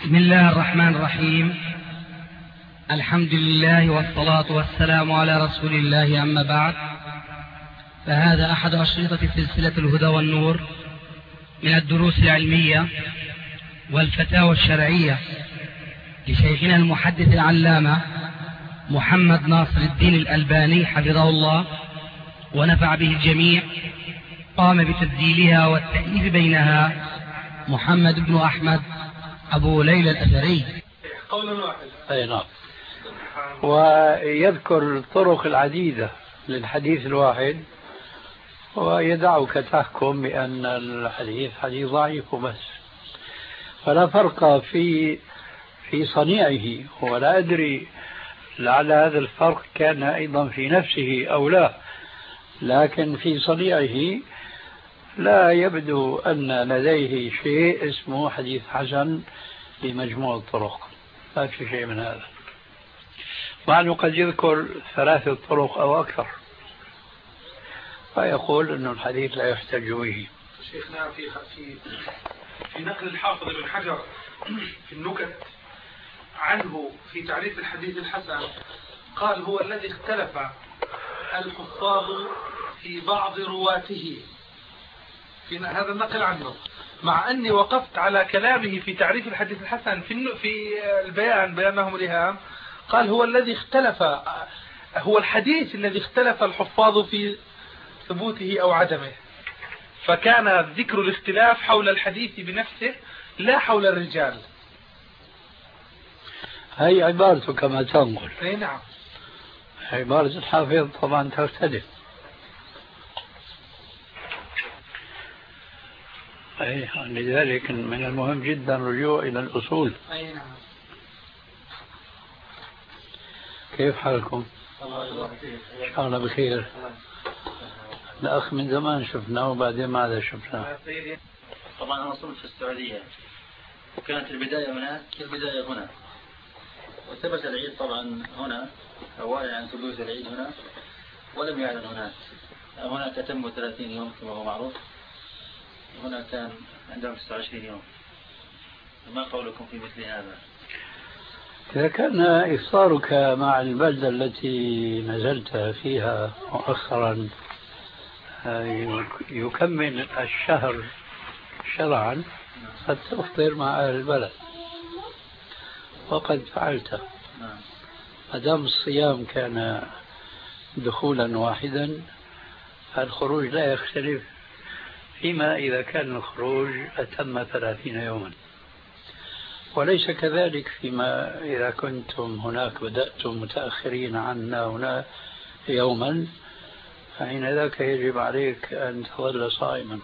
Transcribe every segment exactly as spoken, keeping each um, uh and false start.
بسم الله الرحمن الرحيم. الحمد لله والصلاة والسلام على رسول الله، أما بعد، فهذا أحد أشرطة سلسلة الهدى والنور من الدروس العلمية والفتاوى الشرعية لشيخنا المحدث العلامة محمد ناصر الدين الألباني حفظه الله ونفع به الجميع. قام بتسجيلها والتأليف بينها محمد بن أحمد أبو ليلى الأثري. قولا واحد. أي نعم. ويذكر الطرق العديدة للحديث الواحد ويدعك تحكم بأن الحديث حديث ضعيف وبس، فلا فرق في في صنيعه. ولا أدري لعل هذا الفرق كان أيضا في نفسه أو لا، لكن في صنيعه لا يبدو أن لديه شيء اسمه حديث حسن بمجموع الطرق، لا في شيء من هذا، مع أنه قد يذكر ثلاثة طرق أو أكثر فيقول أن الحديث لا يحتج به. شيخنا في في في نقل الحافظ ابن حجر في النكت عنه في تعريف الحديث الحسن قال هو الذي اختلف الحفاظ في بعض رواته، في هذا النقل عنه، مع أني وقفت على كلامه في تعريف الحديث الحسن في في البيان بأنهم الإهام، قال هو الذي اختلف، هو الحديث الذي اختلف الحفاظ في ثبوته أو عدمه، فكان ذكر الاختلاف حول الحديث بنفسه لا حول الرجال. هي عبارته كما تنقل. أي نعم. عبارة الحافظ طبعا تختلف. أي لذلك من المهم جدا الرجوع إلى الأصول. أي نعم. كيف حالكم؟ إن شاء الله بخير. الأخ من زمان شفناه وبعدين ما عاد شفناه. طبعا أنا صرت في السعودية وكانت البداية هناك البداية هنا، وثبت العيد طبعا هنا أوائل عن ثبوت العيد هنا ولم يعلن هناك. هناك تم ثلاثين يوم كما هو معروف، هنا كان عندهم تسعة وعشرين يوم. ما قولكم في مثل هذا؟ إذا كان إفطارك مع البلدة التي نزلت فيها مؤخرا يكمل الشهر شرعا قد تفطر مع أهل البلد، وقد فعلت. ما دام الصيام كان دخولا واحدا الخروج لا يختلف، فيما إذا كان الخروج أتم ثلاثين يوما، وليس كذلك فيما إذا كنتم هناك بدأتم متأخرين عنا هنا يوما، فحين ذاك يجب عليك أن تظل صائما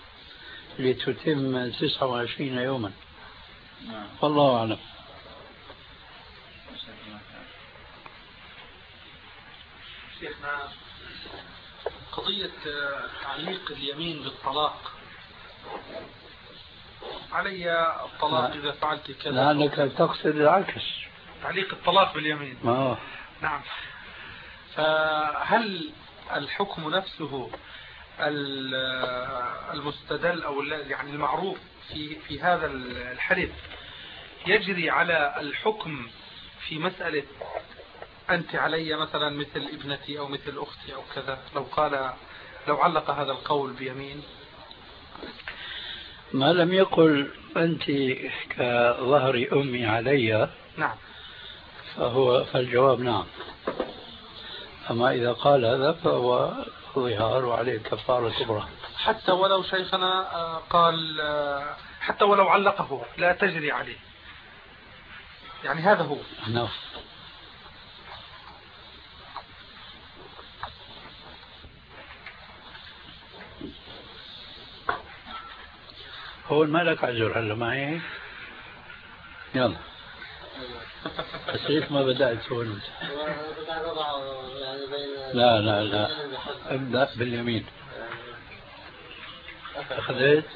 لتتم تسعة وعشرين يوما. والله أعلم. شيخنا قضية تعليق اليمين بالطلاق، علي الطلاق إذا فعلت كذا، لأنك تقصد العكس، تعليق الطلاق باليمين. آه. نعم. فهل الحكم نفسه المستدل أو يعني المعروف في في هذا الحديث يجري على الحكم في مسألة أنت علي مثلا مثل ابنتي أو مثل أختي أو كذا، لو قال لو علق هذا القول بيمين؟ ما لم يقل أنت كظهر أمي علي، نعم، فهو فالجواب نعم. أما إذا قال هذا فهو ظهار وعليه كفارة كبرى. حتى ولو شيخنا قال، حتى ولو علقه لا تجري عليه، يعني هذا هو. نعم. هو المالك عذر هلا معي. يلا بس ليش ما بدأت هون؟ لا لا لا ابدأ باليمين. أخذت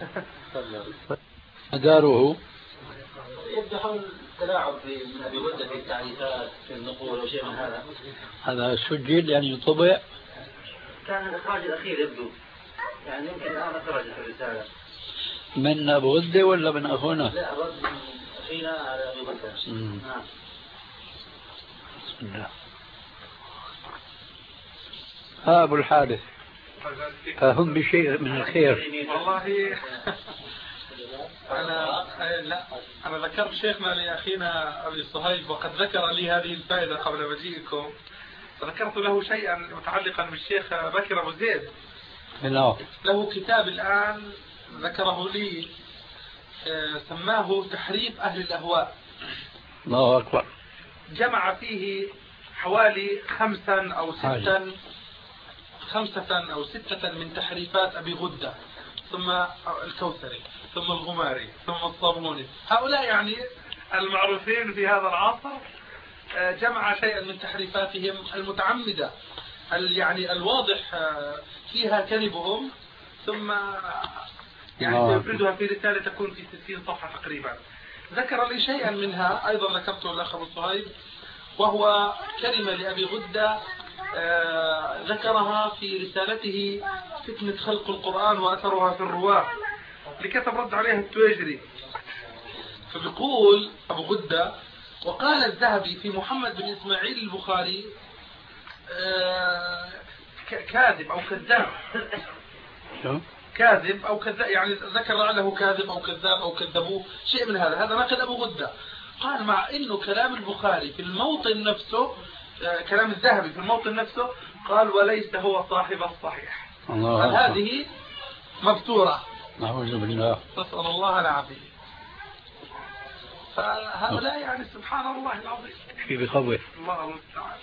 مداره يبدو حول التلاعب من أبي ودة في التعريفات في النقول وشيء من هذا. هذا سجل يعني يطبع؟ كان الإخراج الأخير يبدو، يعني يمكن الآن خرجت الرسالة. من أبو ودة ولا من أخونا؟ لا، رد من أخينا على أبي بكر. نعم. بسم الله. ها أبو الحارث، فهم بشيء من الخير. والله أنا لا أنا ذكرت شيخنا لأخينا أبي صهيب وقد ذكر لي هذه الفائدة قبل مجيئكم، فذكرت له شيئا متعلقا بالشيخ بكر أبو زيد. له كتاب الآن ذكره لي سماه تحريف أهل الأهواء. الله أكبر. جمع فيه حوالي خمسا أو ستا خمسة أو ستة من تحريفات أبي غدة، ثم الكوثري، ثم الغماري، ثم الصابوني، هؤلاء يعني المعروفين في هذا العصر. جمع شيئا من تحريفاتهم المتعمدة يعني الواضح فيها كذبهم، ثم يعني سيفردها في رسالة تكون في ستين صفحة تقريبا. ذكر لي شيئا منها أيضا ذكرته الأخ أبو صهيب، وهو كلمة لأبي غدة آه ذكرها في رسالته فتنة خلق القرآن وأثرها في الرواة، لكتب رد عليها التويجري. فبيقول أبو غدة: وقال الذهبي في محمد بن إسماعيل البخاري آه كاذب أو كذاب. كاذب أو كذاب، يعني ذكر له كاذب أو كذاب أو كذبوه، شيء من هذا. هذا ناقل أبو غدة. قال مع إنه كلام البخاري في الموطن نفسه، كلام الذهبي في الموطن نفسه، قال وليس هو صاحب الصحيح. قال هذه مبتورة. نعوذ بالله. نسأل الله العافية. فهؤلاء يعني سبحان الله العظيم. في بخوف. الله المستعان.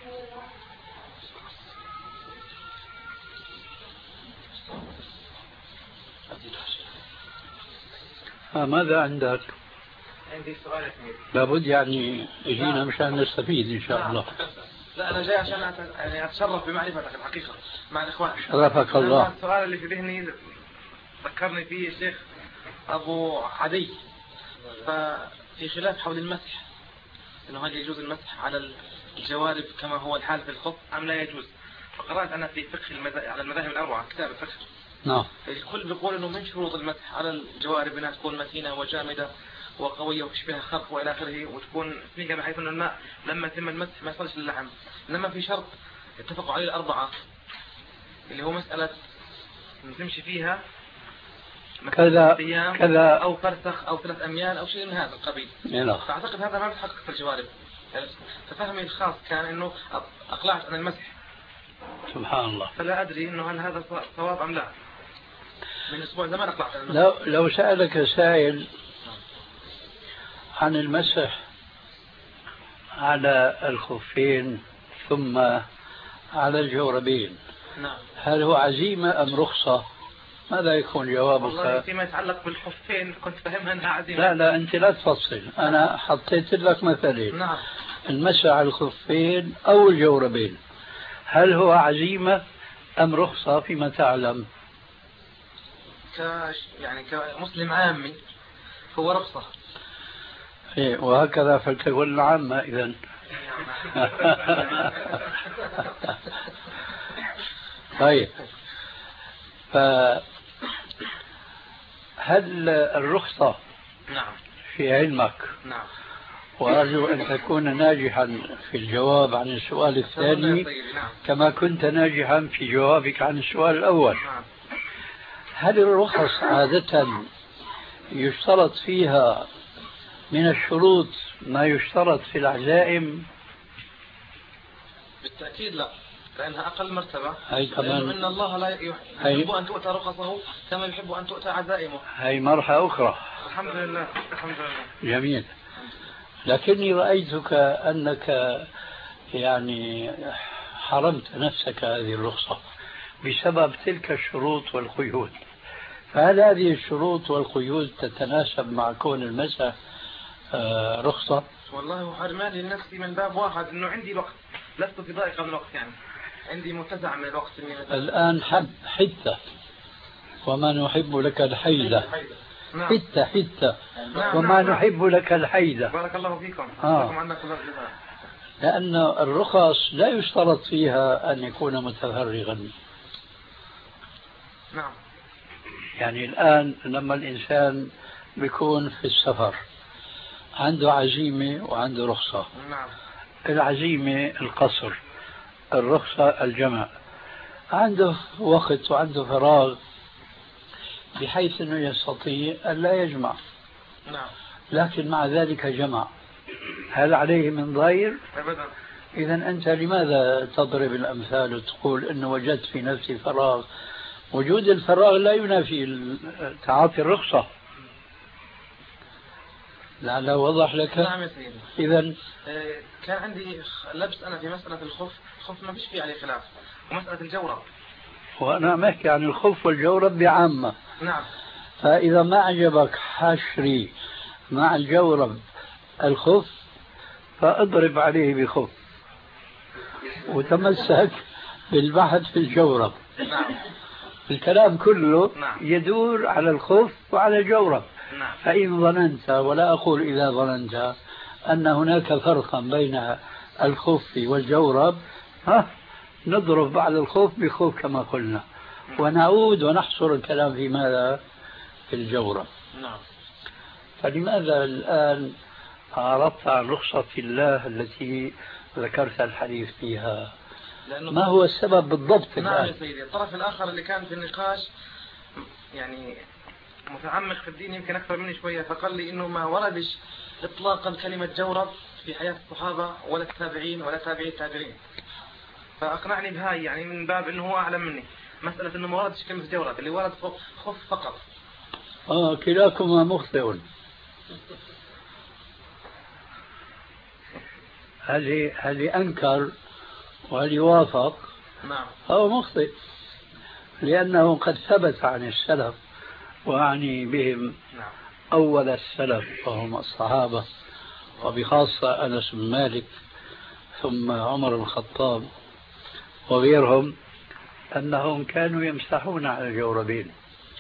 ماذا عندك؟ عندي سؤال اثنين. لابد يعني يجينا مشان نستفيد ان شاء الله. لا انا جاي عشان يعني اتشرف بمعرفتك الحقيقه مع الاخوان. شرفك الله. السؤال اللي في ذهني ذكرني فيه الشيخ ابو عدي، ففي خلاف حول المسح، انه هل يجوز المسح على الجوارب كما هو الحال في الخف ام لا يجوز؟ فقرات انا في فقه المذاهب على المذاهب الاربعه كتاب الفقه. نعم. الكل بيقول انه من شروط المسح على الجوارب انها تكون متينه وجامده وقويه وتشبه خرق والى اخره، وتكون سميكه بحيث انه الماء لما يتم المسح ما يصلش للحم. انما في شرط اتفقوا عليه الاربعه اللي هو مساله نمشي فيها كذا كذا او فرسخ او ثلاث اميال او شيء من هذا القبيل. فاعتقد هذا ما بيتحقق في الجوارب. ففهمي الخاص كان انه اقلعت عن المسح. سبحان الله. فلا ادري انه هل هذا صواب ام لا. من اسبوع زمان اقلعت عن المسح. لو لو سالك سائل عن المسح على الخفين ثم على الجوربين، نعم، هل هو عزيمة أم رخصة؟ ماذا يكون جوابك؟ والله فيما يتعلق بالخفين كنت فهمها أنها عزيمة. لا لا أنت لا تفصل، أنا حطيت لك مثلين. نعم. المسح على الخفين أو الجوربين، هل هو عزيمة أم رخصة فيما تعلم؟ ك يعني كمسلم عامي هو رخصة. إيه، وهكذا فلتكن العامة إذن. طيب، فهل الرخصة نعم في علمك؟ نعم. وأرجو أن تكون ناجحا في الجواب عن السؤال الثاني كما كنت ناجحا في جوابك عن السؤال الأول. نعم. هل الرخص عادة يشترط فيها من الشروط ما يشترط في العزائم؟ بالتأكيد لا، لأنها أقل مرتبة. هي كمان إن الله لا يحب أن تؤتى رخصه كما يحب أن تؤتى عزائمه. هي مرحلة أخرى. الحمد لله. الحمد لله. جميل. لكني رأيتك أنك يعني حرمت نفسك هذه الرخصة بسبب تلك الشروط والقيود، فهل هذه الشروط والقيود تتناسب مع كون المسح رخصة؟ والله حرماني لنفسي من باب واحد، انه عندي وقت، لست في ضائقة من الوقت، يعني عندي متسع من الوقت. الآن حب حتة وما نحب لك الحيلة. نعم. حتة حتة نعم. وما نعم. نحب لك الحيلة. بارك الله فيكم. آه. لأن الرخص لا يشترط فيها أن يكون متفرغا. نعم. يعني الآن لما الإنسان بيكون في السفر عنده عزيمة وعنده رخصة. نعم. العزيمة القصر، الرخصة الجمع. عنده وقت وعنده فراغ بحيث أنه يستطيع أن لا يجمع. نعم. لكن مع ذلك جمع، هل عليه من ضير؟ أبدا. إذا أنت لماذا تضرب الأمثال وتقول أنه وجدت في نفسي فراغ؟ وجود الفراغ لا ينافي تعاطي الرخصة. لعله وضح لك. نعم يا سيدي. إذا كان عندي لبس أنا في مسألة الخف، الخف ما فيش فيه عليه خلاف، ومسألة الجورب. وأنا عم أحكي عن الخف والجورب بعامة. نعم. فإذا ما عجبك حشري مع الجورب الخف فاضرب عليه بخف وتمسك بالبحث في الجورب. نعم. الكلام كله نعم. يدور على الخف وعلى الجورب. نعم. فإن ظننت، ولا أقول إذا ظننت، أن هناك فرقا بين الخف والجورب، ها نضرب بعد الخوف بخوف كما قلنا، ونعود ونحصر الكلام في ماذا؟ في الجورب. نعم. فلماذا الآن أعرضت عن رخصة الله التي ذكرت الحديث فيها؟ ما هو السبب بالضبط؟ نعم يا سيدي، الطرف الآخر اللي كان في النقاش يعني متعمق في الدين يمكن أكثر مني شوية، فقال لي إنه ما وردش إطلاقا كلمة جورب في حياة الصحابة ولا التابعين ولا تابعي التابعين، فأقنعني بهاي يعني من باب إنه هو أعلم مني. مسألة إنه ما وردش كلمة جورب، اللي ورد خف فقط. آه كلاكما مخطئ. هل هل أنكر وهل يوافق؟ نعم. هو مخطئ، لأنه قد ثبت عن السلف، وأعني بهم نعم. أول السلف وهم الصحابة، وبخاصة أنس بن مالك ثم عمر بن الخطاب وغيرهم، أنهم كانوا يمسحون على الجوربين.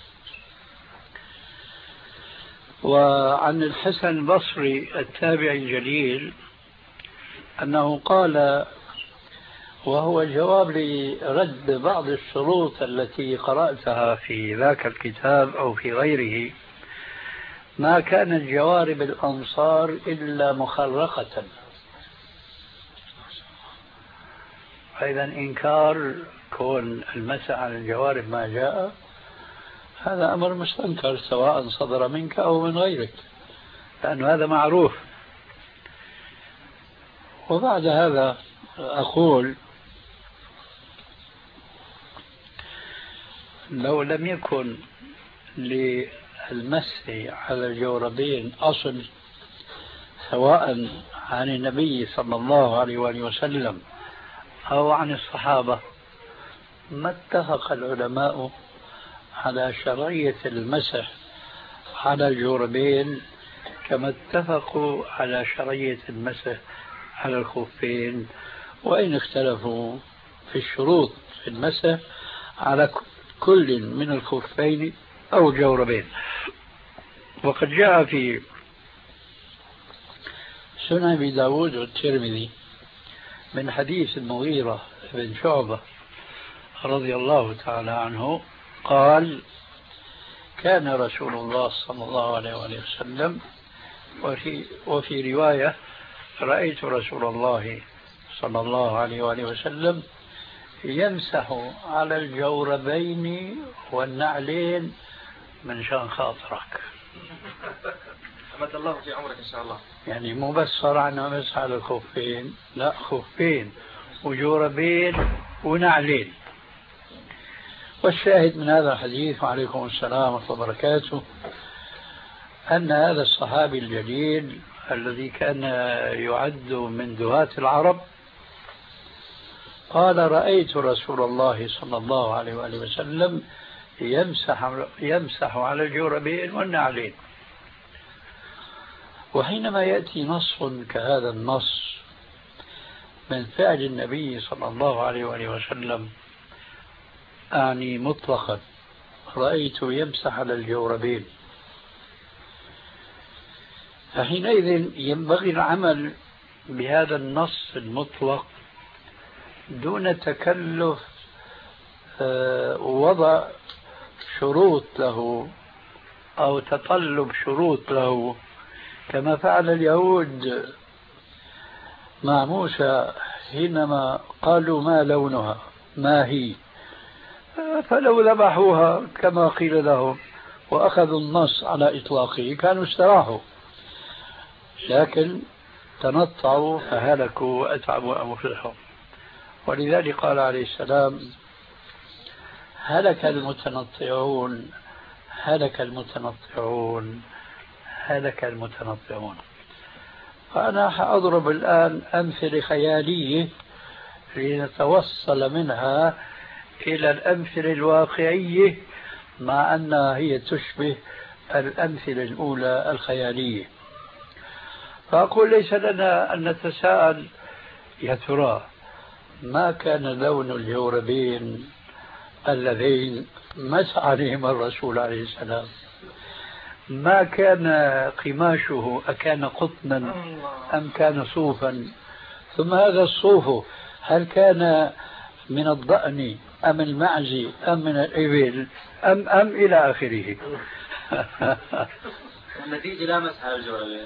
وعن الحسن البصري التابعي الجليل أنه قال، وهو جواب لرد بعض الشروط التي قرأتها في ذاك الكتاب أو في غيره: ما كانت جوارب الأنصار إلا مخرقة. فإذا إنكار كون المسح على الجوارب ما جاء هذا أمر مستنكر، سواء صدر منك أو من غيرك، لأن هذا معروف. وبعد هذا أقول لو لم يكن للمسح على الجوربين أصل سواء عن النبي صلى الله عليه وآله وسلم أو عن الصحابة ما اتفق العلماء على شرعية المسح على الجوربين كما اتفقوا على شرعية المسح على الخفين، وإن اختلفوا في الشروط في المسح على كل من الخفين أو الجوربين. وقد جاء في سنن أبي داود والترمذي من حديث المغيرة بن شعبة رضي الله تعالى عنه قال: كان رسول الله صلى الله عليه وسلم، وفي, وفي رواية: رأيت رسول الله صلى الله عليه وسلم يمسح على الجوربين والنعلين من شان خاطرك. أمد الله في عمرك إن شاء الله. يعني مو بس صار عنا مسح على الخفين، لا، خفين وجوربين ونعلين. والشاهد من هذا الحديث، وعليكم السلام ورحمة الله وبركاته، أن هذا الصحابي الجليل الذي كان يعد من دهاة العرب قال: رأيت رسول الله صلى الله عليه وآله وسلم يمسح, يمسح على الجوربين والنعلين. وحينما يأتي نص كهذا النص من فعل النبي صلى الله عليه وآله وسلم، أعني مطلقا رأيت يمسح على الجوربين، فحينئذ ينبغي العمل بهذا النص المطلق دون تكلف وضع شروط له أو تطلب شروط له كما فعل اليهود مع موسى حينما قالوا ما لونها ما هي، فلو ذبحوها كما قيل لهم وأخذوا النص على إطلاقه كانوا استراحوا، لكن تنطعوا فهلكوا وأتعبوا أنفسهم. ولذلك قال عليه السلام هلك المتنطعون هلك المتنطعون هلك المتنطعون. فأنا سأضرب الآن أمثلة خيالية لنتوصل منها إلى الأمثلة الواقعية، مع أنها هي تشبه الأمثلة الأولى الخيالية. فأقول ليس لنا أن نتساءل يا ترى ما كان لون الجوربين اللذين مس عليهما الرسول عليه السلام، ما كان قماشه أكان قطنا أم كان صوفا، ثم هذا الصوف هل كان من الضأن أم المعز أم من الإبل أم أم إلى آخره. النتيجة لا مسح على الجوربين.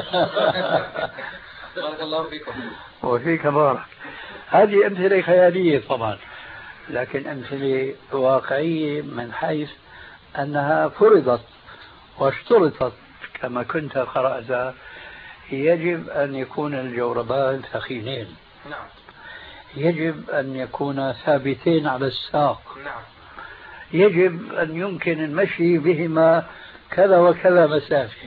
بارك الله فيكم. وفيك بارك. هذه أمثلة خيالية طبعا، لكن أمثلة واقعية من حيث أنها فرضت واشترطت كما كنت قرأت. يجب أن يكون الجوربان ثخينين، نعم. يجب أن يكون ثابتين على الساق، نعم. يجب أن يمكن المشي بهما كذا وكذا مسافة.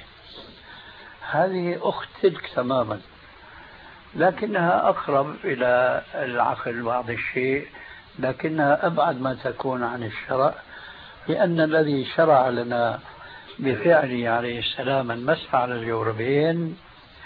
هذه أخت تلك تماما، لكنها أقرب إلى العقل بعض الشيء، لكنها أبعد ما تكون عن الشرع، لأن الذي شرع لنا بفعله عليه السلام المسح على الجوربين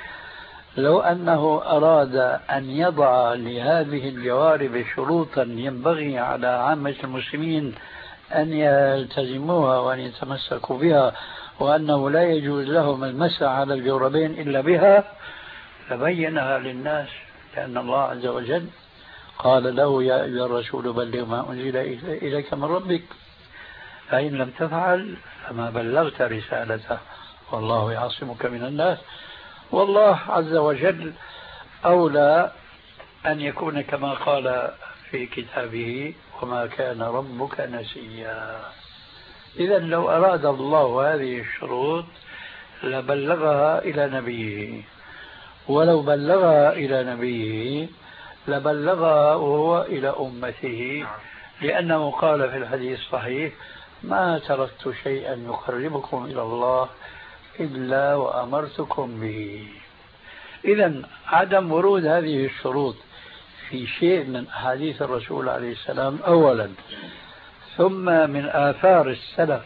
لو أنه أراد أن يضع لهذه الجوارب شروطا ينبغي على عامة المسلمين أن يلتزموها وأن يتمسكوا بها، وأنه لا يجوز لهم المسح على الجوربين إلا بها، لبينها للناس. لأن الله عز وجل قال له يا أيها الرسول بلغ ما أنزل إليك من ربك، فإن لم تفعل فما بلغت رسالته والله يعصمك من الناس. والله عز وجل أولى أن يكون كما قال في كتابه وما كان ربك نسيا. إذا لو أراد الله هذه الشروط لبلغها إلى نبيه، ولو بلغها إلى نبيه لبلغها وهو إلى أمته، لأنه قال في الحديث الصحيح ما تركت شيئا يقربكم إلى الله إلا وأمرتكم به. إذن عدم ورود هذه الشروط في شيء من أحاديث الرسول عليه السلام أولا، ثم من آثار السلف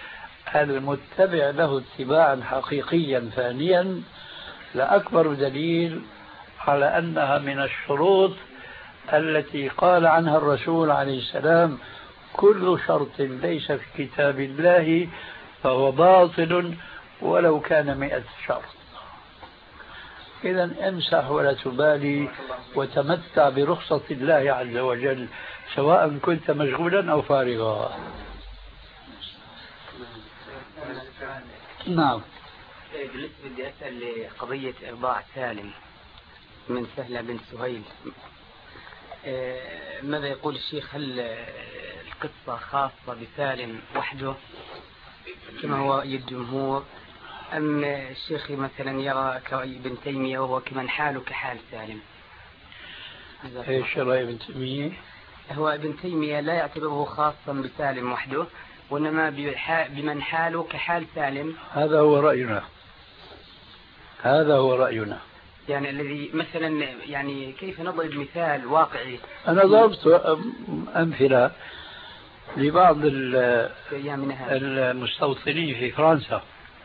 المتبع له اتباعا حقيقيا ثانيا، لأكبر دليل على أنها من الشروط التي قال عنها الرسول عليه السلام كل شرط ليس في كتاب الله فهو باطل ولو كان مئة شرط. إذن امسح ولا تبالي وتمتع برخصة الله عز وجل سواء كنت مشغولا أو فارغا. نعم. بالنسبة بدي أسأل قضية إرضاع سالم من سهلة بنت سهيل، ماذا يقول الشيخ؟ هل القصة خاصة بسالم وحده كما هو الجمهور، أم الشيخ مثلا يرى كابن تيمية وهو كمن حاله كحال سالم؟ ايش رأي ابن تيمية؟ هو ابن تيمية لا يعتبره خاصا بسالم وحده، وإنما بمن حاله كحال سالم. هذا هو رأينا، هذا هو رأينا. يعني الذي مثلا يعني كيف نضرب مثال واقعي؟ أنا ضربت أمثلة لبعض المستوطنين في فرنسا.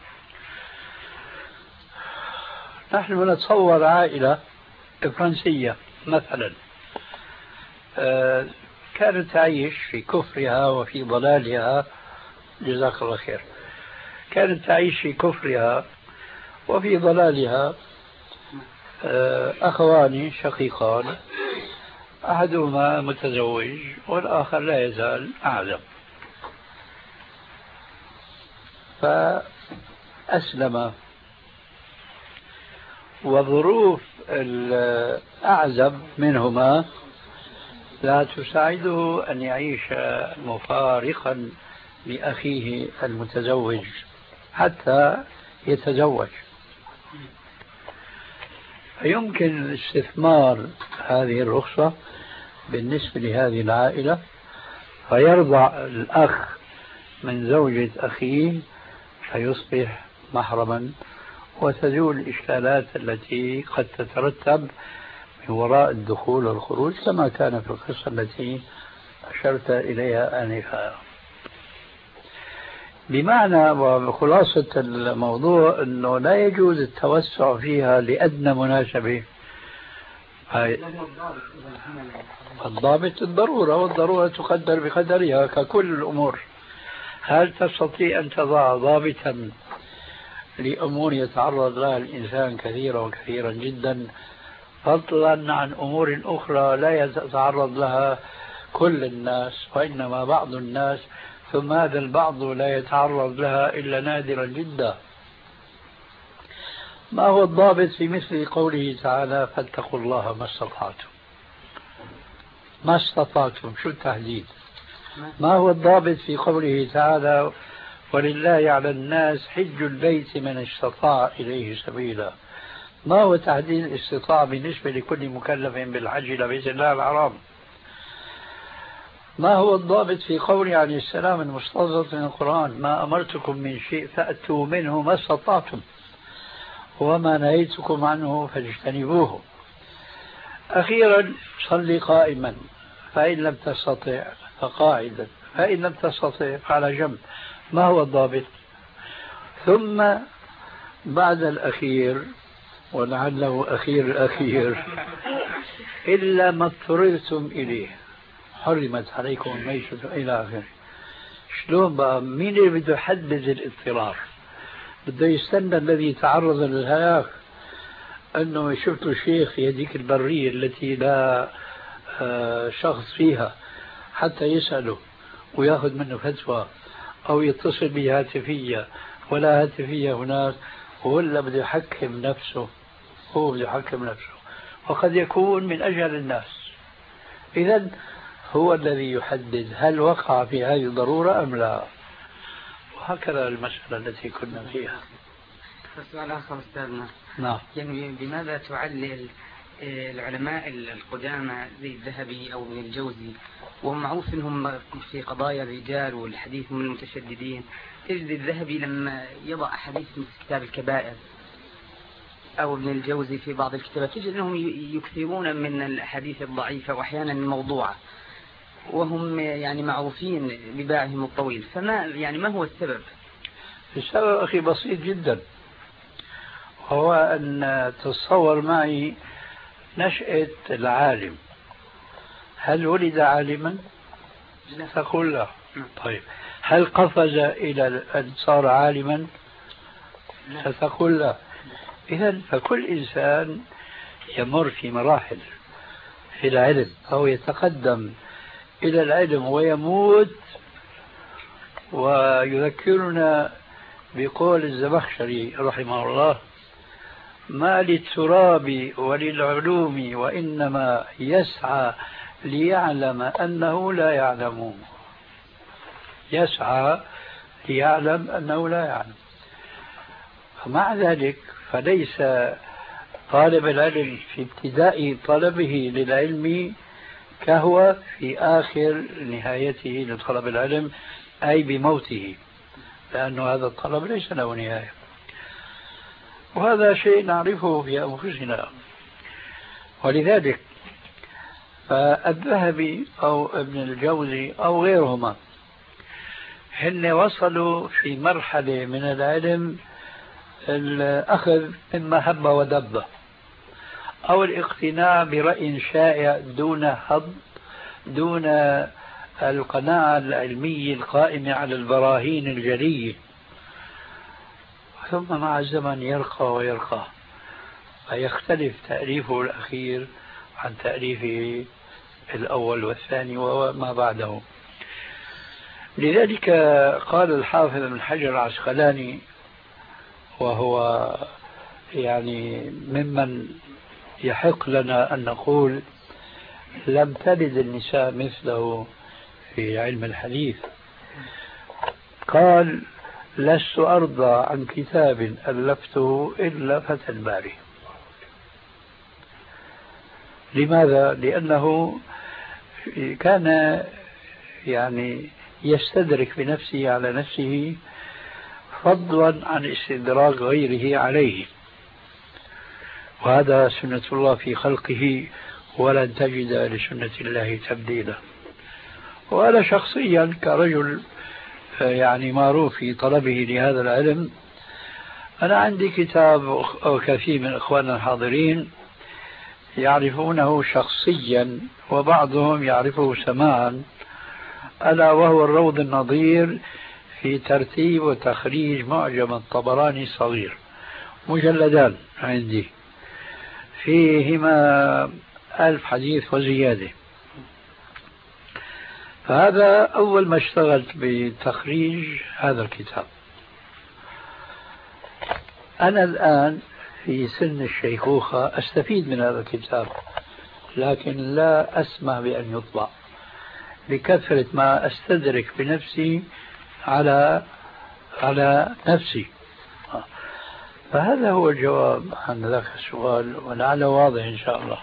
نحن نتصور عائلة فرنسية مثلا كانت تعيش في كفرها وفي ضلالها، جزاك الله خير، كانت تعيش في كفرها وفي ضلالها أخوان شقيقان، أحدهما متزوج والآخر لا يزال أعزب، فأسلم وظروف الأعزب منهما لا تساعده أن يعيش مفارقا لأخيه المتزوج حتى يتزوج. فيمكن استثمار هذه الرخصة بالنسبة لهذه العائلة، فيرضع الأخ من زوجة أخيه فيصبح محرما، وتزول الإشكالات التي قد تترتب من وراء الدخول والخروج كما كان في القصة التي أشرت إليها آنفا. بمعنى وخلاصة الموضوع أنه لا يجوز التوسع فيها لأدنى مناسبة. الضابط الضرورة، والضرورة تقدر بقدرها ككل الأمور. هل تستطيع أن تضع ضابطا لأمور يتعرض لها الإنسان كثيرا وكثيرا جدا، فضلا عن أمور أخرى لا يتعرض لها كل الناس وإنما بعض الناس، ثم هذا البعض لا يتعرض لها إلا نادرا جدا؟ ما هو الضابط في مثل قوله تعالى فاتقوا الله ما استطعتم؟ ما استطعتم شو التحديد؟ ما هو الضابط في قوله تعالى ولله على الناس حج البيت من استطاع إليه سبيلا؟ ما هو تحديد الاستطاعة بالنسبة لكل مكلف بالحج إلى بيت الله الحرام؟ ما هو الضابط في قوله عليه السلام المستنبط من القرآن ما أمرتكم من شيء فأتوا منه ما استطعتم وما نهيتكم عنه فاجتنبوه؟ أخيرا صلي قائما فإن لم تستطع فقاعدا فإن لم تستطع فعلى جنب. ما هو الضابط؟ ثم بعد الأخير ولعله أخير الأخير إلا ما اضطررتم إليه حرمت عليكم الميتة إلى آخره. شلون بقى؟ مين اللي بده يحدد الاضطرار؟ بده يستنى الذي تعرض للهلاك أنه شفت الشيخ في هذيك البرية التي لا شخص فيها حتى يسأله ويأخذ منه فتوى، أو يتصل به هاتفية ولا هاتفية هناك، ولا بده يحكم نفسه؟ هو بده يحكم نفسه، وقد يكون من أجهل الناس. إذن هو الذي يحدد هل وقع في هذه الضرورة أم لا، وهكذا المسألة التي كنا فيها. السؤال آخر أستاذنا، نعم، يعني بماذا تعلل العلماء القدامى زي الذهبي أو ابن الجوزي، وهم معروف أنهم في قضايا الرجال والحديث من المتشددين، تجد الذهبي لما يضع حديث في كتاب الكبائر أو ابن الجوزي في بعض الكتابات تجد أنهم يكثرون من الحديث الضعيفة وأحيانا الموضوعة، وهم يعني معروفين بباعهم الطويل. فما يعني ما هو السبب؟ السبب أخي بسيط جدا، هو أن تتصور معي نشأة العالم. هل ولد عالما؟ تقول لا. طيب هل قفز إلى أن صار عالما؟ ستقول لا. إذن فكل إنسان يمر في مراحل في العلم، أو يتقدم إلى العلم ويموت. ويذكرنا بقول الزمخشري رحمه الله ما للتراب وللعلوم وإنما يسعى ليعلم أنه لا يعلم. يسعى ليعلم أنه لا يعلم. فمع ذلك فليس طالب العلم في ابتداء طلبه للعلم كهو في آخر نهايته لطلب العلم، أي بموته، لأن هذا الطلب ليس له نهاية. وهذا شيء نعرفه في أنفسنا. ولذلك فالذهبي أو ابن الجوزي أو غيرهما هن وصلوا في مرحلة من العلم الأخذ مما هب ودب، أو الاقتناع برأي شائع دون هض، دون القناعة العلمية القائمة على البراهين الجلية. ثم مع الزمن يرقى ويرقى، فيختلف تأليفه الأخير عن تأليفه الأول والثاني وما بعده. لذلك قال الحافظ ابن حجر العسقلاني وهو يعني ممن يحق لنا أن نقول لم تلد النساء مثله في علم الحديث. قال لست أرضى عن كتاب ألفته إلا فتى الباري. لماذا؟ لأنه كان يعني يستدرك بنفسه على نفسه فضلا عن استدراك غيره عليه، وهذا سنة الله في خلقه ولن تجد لسنة الله تبديلا. وأنا شخصيا كرجل يعني معروف في طلبه لهذا العلم، أنا عندي كتاب وكثير من إخواننا الحاضرين يعرفونه شخصيا وبعضهم يعرفه سماعا، ألا وهو الروض النظير في ترتيب وتخريج معجم الطبراني الصغير، مجلدان عندي فيهما ألف حديث وزيادة. فهذا أول ما اشتغلت بتخريج هذا الكتاب. أنا الآن في سن الشيخوخة أستفيد من هذا الكتاب، لكن لا أسمح بأن يطبع بكثرة ما أستدرك بنفسي على على نفسي. فهذا هو الجواب عن ذاك السؤال، ولعله واضح إن شاء الله.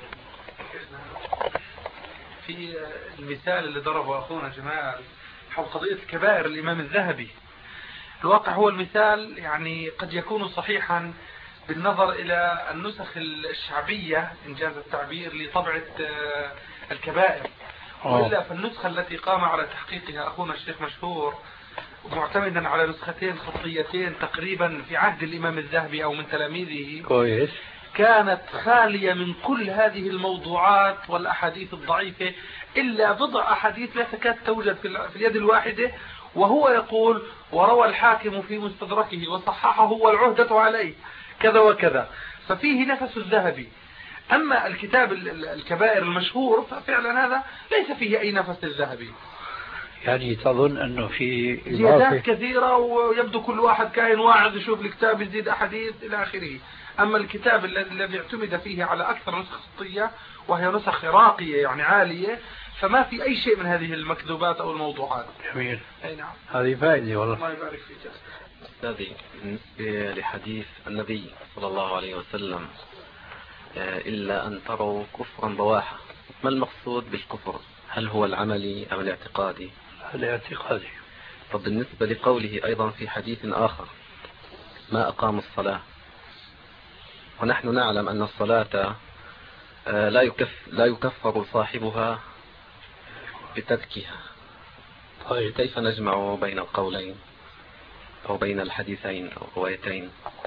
في المثال اللي ضربه أخونا جمال حول قضية الكبائر الإمام الذهبي، الواقع هو المثال يعني قد يكون صحيحا بالنظر إلى النسخ الشعبية إنجاز التعبير لطبعة الكبائر، وإلا فالنسخة التي قام على تحقيقها أخونا الشيخ مشهور معتمدا على نسختين خطيتين تقريبا في عهد الإمام الذهبي أو من تلاميذه كويس، كانت خالية من كل هذه الموضوعات والأحاديث الضعيفة إلا بضع أحاديث لا تكاد توجد في اليد الواحدة، وهو يقول وروى الحاكم في مستدركه وصححه والعهدة عليه كذا وكذا، ففيه نفس الذهبي. أما الكتاب الكبائر المشهور ففعلا هذا ليس فيه أي نفس الذهبي. يعني تظن أنه في زيادات كثيرة ويبدو كل واحد كائن واعظ يشوف الكتاب يزيد أحاديث إلى آخره. أما الكتاب الذي اعتمد فيه على أكثر نسخ خطية وهي نسخ راقية يعني عالية، فما في أي شيء من هذه المكذوبات أو الموضوعات. جميل. أي نعم. هذه فائدة والله. الله يبارك فيك. أستاذي، بالنسبة لحديث النبي صلى الله عليه وسلم إلا أن تروا كفرا بواحا، ما المقصود بالكفر؟ هل هو العملي أو الاعتقادي؟ الاعتقادي. طب بالنسبة لقوله أيضا في حديث آخر ما أقام الصلاة، ونحن نعلم أن الصلاة لا يكف لا يكفر صاحبها بتركها، طيب كيف نجمع بين القولين أو بين الحديثين أو الروايتين؟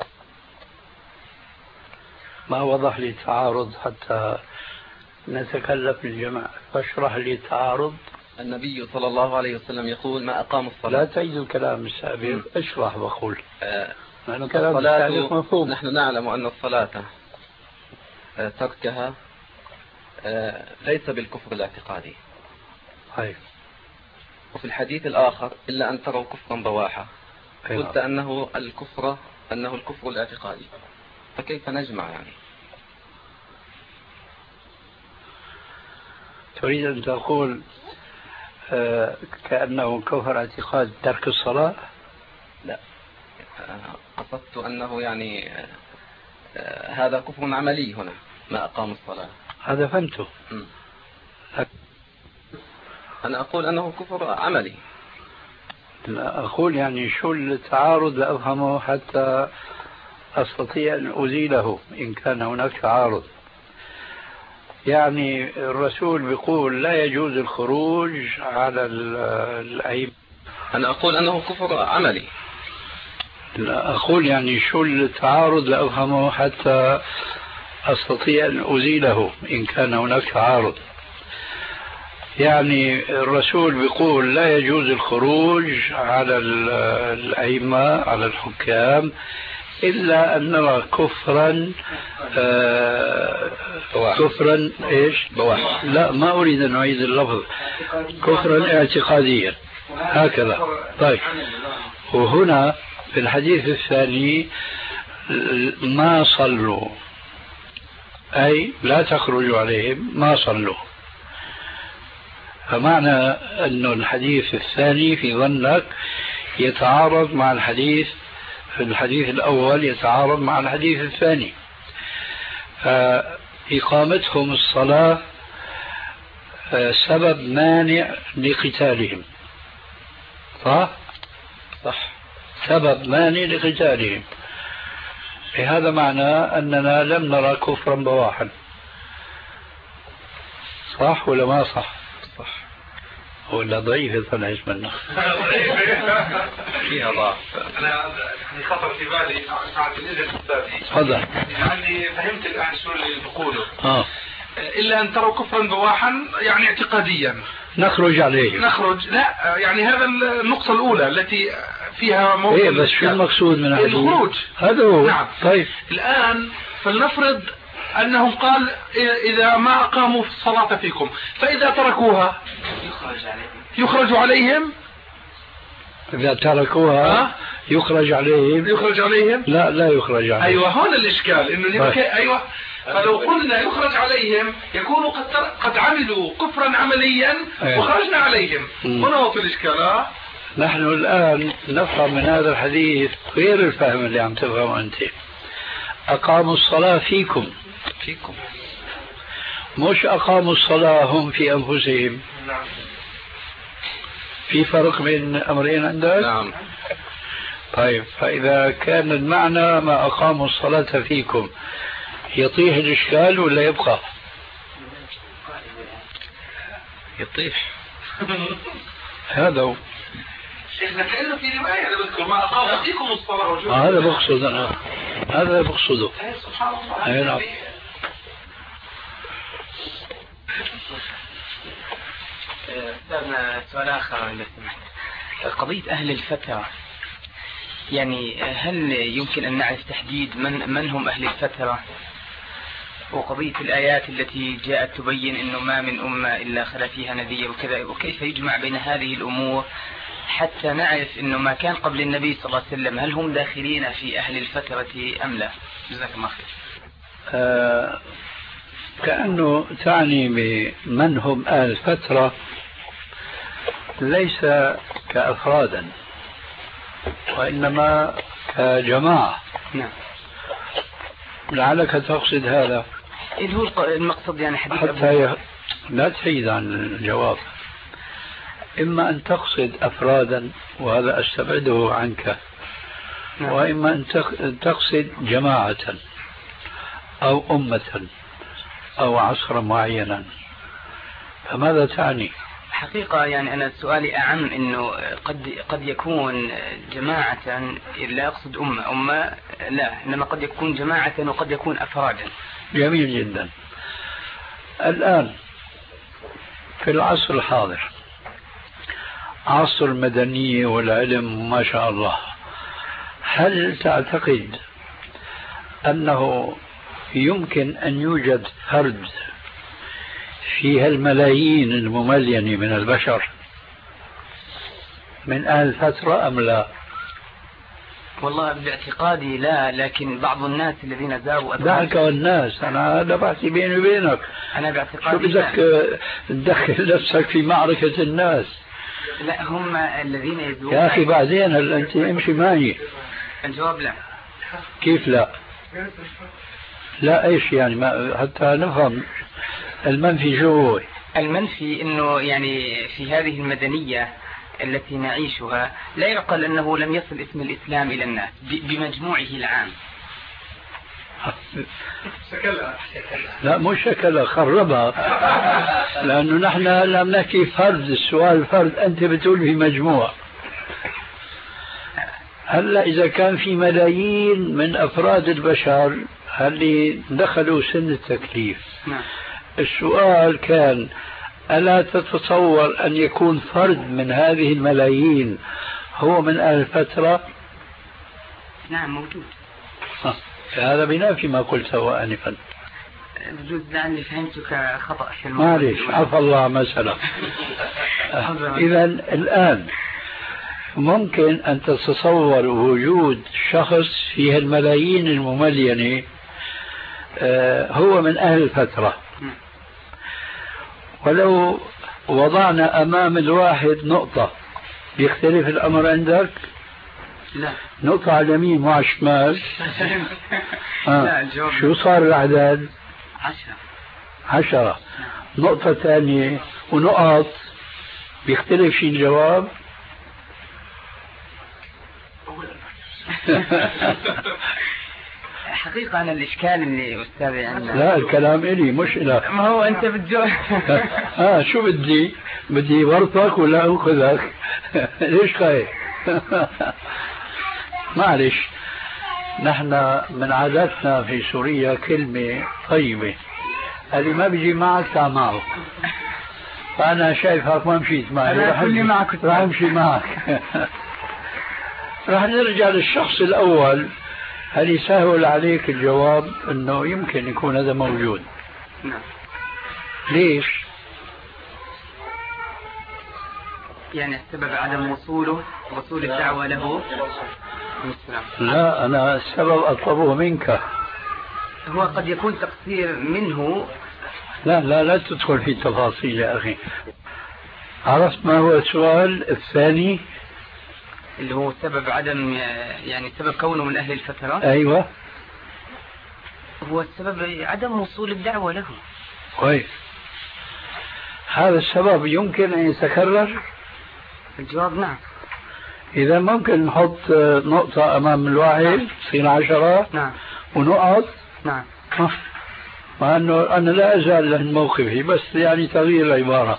ما وضح لي تعارض حتى نتكلف الجمع، فاشرح لي التعارض. النبي صلى الله عليه وسلم يقول ما أقام الصلاة. لا تعيد الكلام السابق، اشرح وقول. آه الصلاة نحن نعلم أن الصلاة آه تركها آه ليس بالكفر الاعتقادي. طيب. وفي الحديث الآخر إلا أن تروا كفرا بواحا، أيوة. قلت أنه الكفر أنه الكفر الاعتقادي، فكيف نجمع يعني؟ تريد أن تقول آه كأنه كفر اعتقاد ترك الصلاة؟ لا، قصدت أنه يعني آه هذا كفر عملي هنا ما أقام الصلاة. هذا فهمته. م. أنا أقول أنه كفر عملي. لا أقول يعني شو التعارض لأفهمه حتى أستطيع أن أزيله إن كان هناك تعارض. يعني الرسول بيقول لا يجوز الخروج على الأئمة. أنا أقول أنه كفر عملي. لا أقول يعني شو التعارض لأفهمه حتى أستطيع أن أزيله إن كان هناك تعارض. يعني الرسول بيقول لا يجوز الخروج على الأئمة على الحكام إلا أن نرى كفرا آه كفرا إيش بواح. لا ما أريد أن أعيد اللفظ، كفرا اعتقاديا هكذا. طيب، وهنا في الحديث الثاني ما صلوا، أي لا تخرجوا عليهم ما صلوا. فمعنى أن الحديث الثاني في ظنك يتعارض مع الحديث في الحديث الأول يتعارض مع الحديث الثاني، فإقامتهم الصلاة سبب مانع لقتالهم، صح؟ صح. سبب مانع لقتالهم. بهذا معنى أننا لم نرى كفرا بواحا، صح ولا ما صح؟ صح. ولا ضعيفة طلعت منه؟ فيها ضعف. أنا يعني خطر في بالي ساعة الإذن أستاذي. تفضل. يعني فهمت الآن شو اللي بقوله. آه. إلا أن تروا كفرا بواحا يعني اعتقاديا نخرج عليه. نخرج لا يعني هذا النقطة الأولى التي فيها موضوع. إيه بس شو المقصود من هذا؟ الخروج. هذا هو. نعم. طيب. الآن فلنفرض أنهم قال إذا ما أقاموا الصلاة فيكم فإذا تركوها يخرج عليهم يخرج عليهم. إذا تركوها يخرج عليهم. يخرج عليهم. لا لا يخرج عليهم. أيوة هون الإشكال إنه طيب. أيوة فلو قلنا يخرج عليهم يكونوا قد قد عملوا كفرا عمليا أيوة. وخرجنا عليهم. هنا هو في الإشكال. آه؟ نحن الآن نفهم من هذا الحديث غير الفهم اللي عم تفهمه أنت. أقاموا الصلاة فيكم فيكم مش أقاموا الصلاة هم في أنفسهم. نعم. في فرق بين أمرين عندك؟ نعم. طيب فإذا كان المعنى ما أقاموا الصلاة فيكم يطيح الإشكال ولا يبقى؟ يطيح. هذا هو. شيخنا كأنه في رواية أنا بذكر ما أقام فيكم الصلاة. آه هذا بقصد أنا، هذا بقصده. سبحان الله. أي نعم. أستاذنا سؤال آخر إذا سمحت. قضية أهل الفترة، يعني هل يمكن أن نعرف تحديد من من هم أهل الفترة؟ وقضية الآيات التي جاءت تبين أنه ما من أمة إلا خلا فيها نذير وكذا، وكيف يجمع بين هذه الأمور حتى نعرف أنه ما كان قبل النبي صلى الله عليه وسلم هل هم داخلين في أهل الفترة أم لا؟ جزاك الله خير. آه كأنه تعني بمن هم أهل الفترة ليس كأفرادا وإنما كجماعة. نعم. لعلك تقصد هذا. إذ هو المقصد يعني حديث حتى ي... لا تحيد عن الجواب. إما أن تقصد أفرادا وهذا أستبعده عنك. نعم. وإما أن تقصد جماعة أو أمة أو عصرا معينا. فماذا تعني؟ حقيقة يعني أنا سؤالي أعم إنه قد قد يكون جماعة لا أقصد أمة أمة لا إنما قد يكون جماعة وقد يكون أفرادا. جميل جدا. الآن في العصر الحاضر عصر المدنية والعلم ما شاء الله، هل تعتقد أنه يمكن أن يوجد فرد فيها الملايين المملينة من البشر من أهل الفترة أم لا؟ والله باعتقادي لا، لكن بعض الناس الذين زاروا دعك والناس، أنا هذا بحثي بيني وبينك. أنا باعتقادي شو بدك تدخل نفسك في معركة الناس؟ لا هم الذين يزورون. يا أخي بعدين هل أنت امشي معي. الجواب لا. كيف لا؟ لا ايش يعني ما حتى نفهم المنفي شو هو؟ المنفي انه يعني في هذه المدنية التي نعيشها لا يعقل انه لم يصل اسم الاسلام الى الناس بمجموعه العام. شكلها لا مو شكلها خربها. لانه نحن لم نحكي فرد، السؤال فرد، انت بتقول في مجموع. هلا اذا كان في ملايين من افراد البشر اللي دخلوا سن التكليف، نعم. السؤال كان ألا تتصور أن يكون فرد من هذه الملايين هو من أهل الفترة؟ نعم موجود. هذا بنافي ما قلته آنفا. بجوز لأني فهمتك خطأ في الموضوع. معلش عفى الله مسألة. إذا الآن ممكن أن تتصور وجود شخص فيه الملايين المملينة هو من أهل الفترة، ولو وضعنا أمام الواحد نقطة يختلف الأمر عندك؟ لا. نقطة على اليمين مع الشمال. آه. شو صار الأعداد؟ عشرة. عشرة. نقطة ثانية ونقط بيختلف شيء الجواب؟ حقيقة أنا الإشكال اللي أستاذي عندنا. لا الكلام إلي مش إلك. ما هو أنت بتجاوب. آه شو بدي؟ بدي ورطك ولا أخذك؟ ليش خايف؟ معلش، نحن من عاداتنا في سوريا كلمة طيبة، اللي ما بيجي معك تعال معه. فأنا شايفك ما مشيت معي، رح أمشي معك رح أمشي معك. رح نرجع للشخص الأول. هل يسهل عليك الجواب أنه يمكن يكون هذا موجود؟ نعم. ليش؟ يعني السبب عدم وصوله وصول الدعوة له. لا أنا السبب أطلبه منك. هو قد يكون تقصير منه. لا لا لا تدخل في تفاصيل يا أخي. عرفت ما هو السؤال الثاني؟ اللي هو سبب عدم، يعني سبب كونه من أهل الفترة. أيوة. هو السبب عدم وصول الدعوة له. كويس. هذا السبب يمكن أن يتكرر؟ الجواب نعم. إذا ممكن نحط نقطة أمام الواحد تصير عشرة. نعم. ونقط. نعم. مع أنه أنا لا أزال له موقفي، بس يعني تغيير العبارة.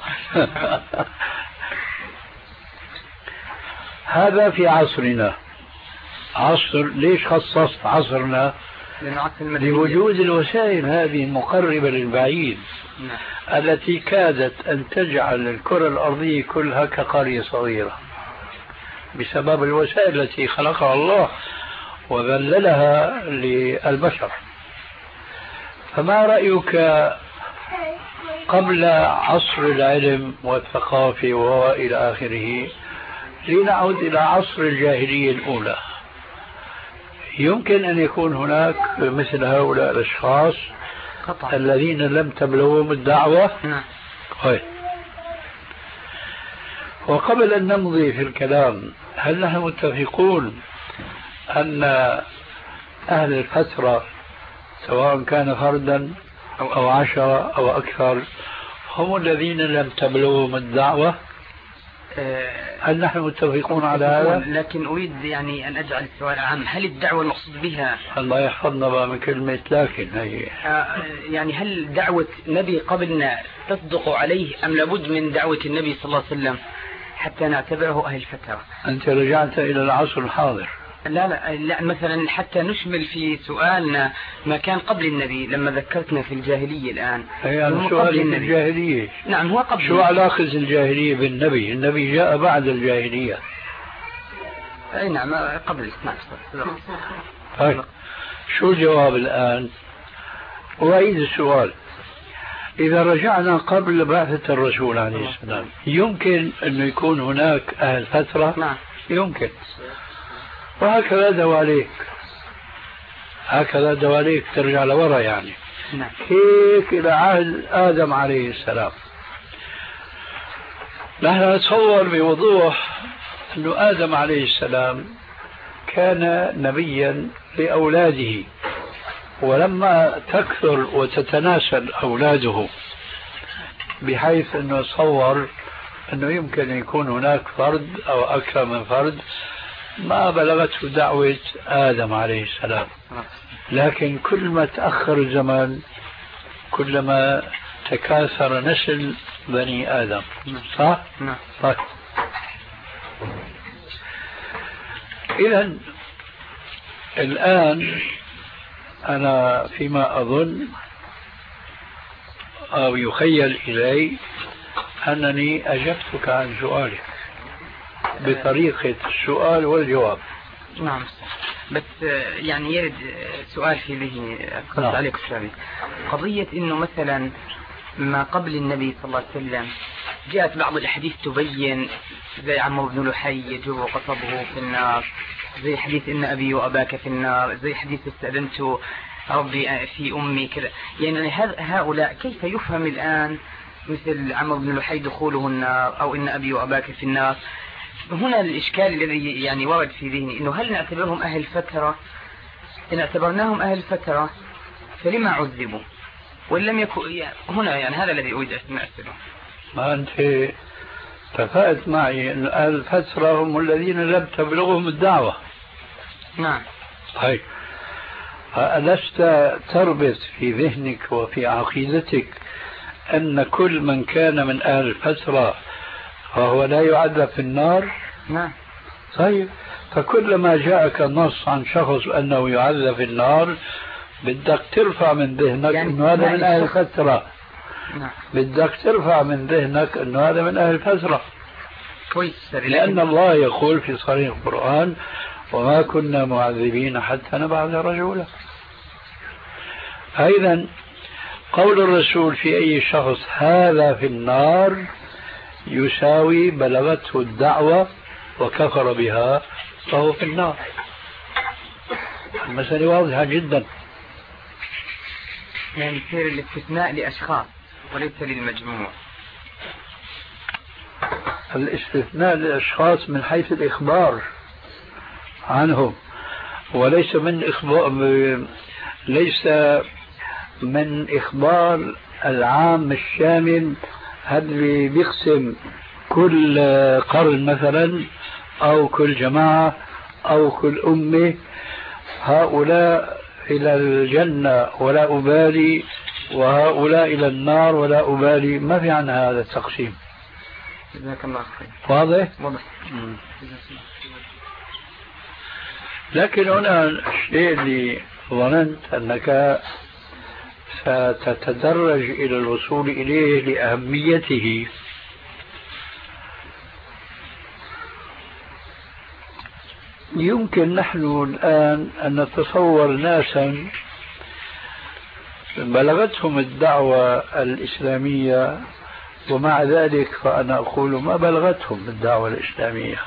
هذا في عصرنا. عصر ليش خصصت عصرنا؟ لوجود الوسائل هذه المقربة للبعيد. نعم. التي كادت أن تجعل الكرة الأرضية كلها كقرية صغيرة بسبب الوسائل التي خلقها الله وذللها للبشر. فما رأيك قبل عصر العلم والثقافة وإلى آخره، لنعود إلى عصر الجاهلية الأولى؟ يمكن أن يكون هناك مثل هؤلاء الأشخاص قطع. الذين لم تبلغهم الدعوة. نعم. طيب. وقبل أن نمضي في الكلام، هل نحن متفقون أن أهل الفترة سواء كان فردا أو, أو عشرة أو أكثر هم الذين لم تبلغهم الدعوة؟ هل نحن متفقون على هذا؟ لكن أريد يعني أن أجعل السؤال عام، هل الدعوة المقصود بها، الله يحفظنا بقى من كلمة لكن هي يعني هل دعوة نبي قبلنا تصدق عليه أم لابد من دعوة النبي صلى الله عليه وسلم حتى نعتبره أهل الفترة؟ أنت رجعت إلى العصر الحاضر. لا لا لا مثلا حتى نشمل في سؤالنا ما كان قبل النبي، لما ذكرتنا في الجاهلية الآن. يعني سؤال الجاهلية. نعم هو قبل. شو علاقة الجاهلية بالنبي؟ النبي جاء بعد الجاهلية. أي نعم قبل. نعم. طيب شو الجواب الآن؟ وأعيد السؤال. إذا رجعنا قبل بعثة الرسول عليه السلام يمكن أن يكون هناك أهل فترة؟ نعم يمكن. وهكذا دواليك، هكذا دواليك ترجع لورا يعني. نعم. هيك إلى عهد آدم عليه السلام. نحن نتصور بوضوح أن آدم عليه السلام كان نبيا لأولاده، ولما تكثر وتتناسل أولاده بحيث أنه تصور أنه يمكن أن يكون هناك فرد أو أكثر من فرد ما بلغته دعوة آدم عليه السلام. لكن كل ما تأخر الزمان كلما تكاثر نسل بني آدم. صح؟ نعم. طيب. إذن الآن أنا فيما أظن أو يخيل إلي أنني أجبتك عن سؤالك بطريقة السؤال والجواب. نعم. بس يعني يرد سؤال في ذهني أقصد نعم. عليك أستاذي، قضية إنه مثلا ما قبل النبي صلى الله عليه وسلم جاءت بعض الأحاديث تبين زي عمرو بن لحي يجر قصبه في النار، زي حديث إن أبي وأباك في النار، زي حديث استأذنت ربي في أمي كذا. يعني هؤلاء كيف يفهم الآن مثل عمرو بن لحي دخوله النار أو إن أبي وأباك في النار؟ هنا الإشكال الذي يعني ورد في ذهني إنه هل نعتبرهم أهل فترة؟ إن اعتبرناهم أهل فترة فلما عذبوا؟ ولم يكن يعني هنا يعني هذا الذي أريد أن أسأله. ما أنت اتفقت معي أن أهل الفترة هم الذين لم تبلغهم الدعوة. نعم. طيب ألست تربط في ذهنك وفي عقيدتك أن كل من كان من أهل الفترة فهو لا يعذب في النار؟ نعم. طيب فكلما جاءك نص عن شخص أنه يعذب في النار بدك ترفع من ذهنك يعني أنه هذا من أهل الفترة. نعم. بدك ترفع من ذهنك أنه هذا من أهل الفترة. كويس. لأن الله يقول في صريح القرآن وما كنا معذبين حتى نبعث رسولا. أيضا قول الرسول في أي شخص هذا في النار يساوي بلغته الدعوة وكفر بها فهو في النار. المسألة واضحة جدا. يعني يصير الاستثناء لأشخاص وليس للمجموع. الاستثناء للأشخاص من حيث الإخبار عنهم وليس من إخبار ليس من إخبار العام الشامل هذا بيقسم كل قرن مثلا أو كل جماعة أو كل أمة هؤلاء إلى الجنة ولا أبالي وهؤلاء إلى النار ولا أبالي. ما في عن هذا التقسيم. جزاك الله خير. واضح؟ واضح. لكن هنا الشيء اللي ظننت أنك ستتدرج إلى الوصول إليه لأهميته يمكن نحن الآن أن نتصور ناسا بلغتهم الدعوة الإسلامية ومع ذلك فأنا أقول ما بلغتهم الدعوة الإسلامية.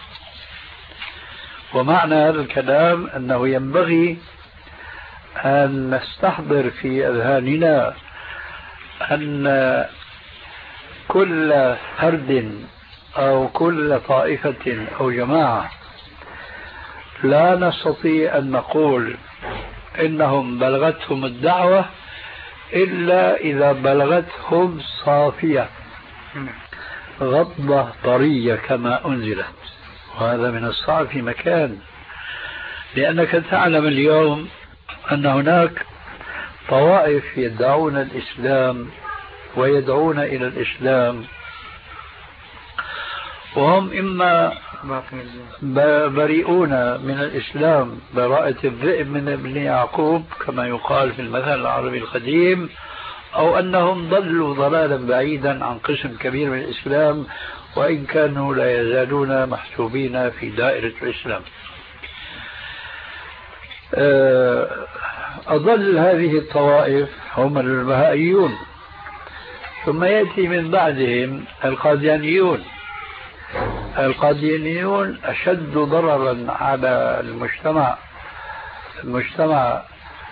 ومعنى هذا الكلام أنه ينبغي أن نستحضر في أذهاننا أن كل فرد أو كل طائفة أو جماعة لا نستطيع أن نقول إنهم بلغتهم الدعوة إلا إذا بلغتهم صافية غضبة طرية كما أنزلت. وهذا من الصعب في مكان، لأنك تعلم اليوم أن هناك طوائف يدعون الإسلام ويدعون إلى الإسلام وهم إما بريئون من الإسلام براءة الذئب من ابن يعقوب كما يقال في المثل العربي القديم، أو أنهم ضلوا ضلالا بعيدا عن قسم كبير من الإسلام وإن كانوا لا يزالون محسوبين في دائرة الإسلام. أضل هذه الطوائف هم البهائيون، ثم يأتي من بعدهم القاديانيون. القاديانيون أشد ضررا على المجتمع المجتمع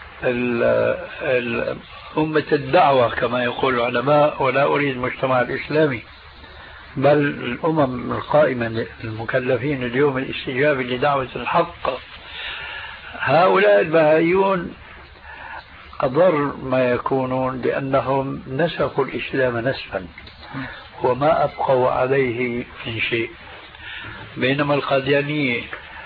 أمة الدعوة كما يقول العلماء، ولا أريد المجتمع الإسلامي بل الأمم القائمة المكلفين اليوم الاستجابة لدعوة الحق. هؤلاء البهائيون أضر ما يكونون لأنهم نسخوا الإسلام نسفا وما أبقوا عليه من شيء، بينما القاديانية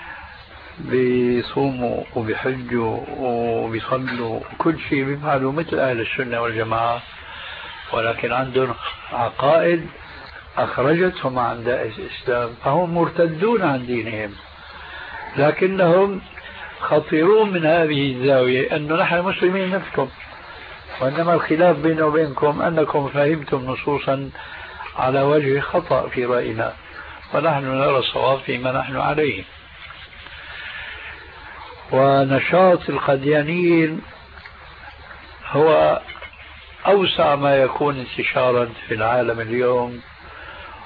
بيصوموا وبيحجوا وبيصلوا وكل شيء بيفعلوا مثل أهل السنة والجماعة، ولكن عندهم عقائد أخرجتهم عن دائرة الإسلام فهم مرتدون عن دينهم. لكنهم خطيرون من هذه الزاوية أنه نحن مسلمين نفسكم، وإنما الخلاف بيننا وبينكم أنكم فهمتم نصوصا على وجه خطأ في رأينا ونحن نرى الصواب فيما نحن عليه. ونشاط القاديانيين هو أوسع ما يكون انتشارا في العالم اليوم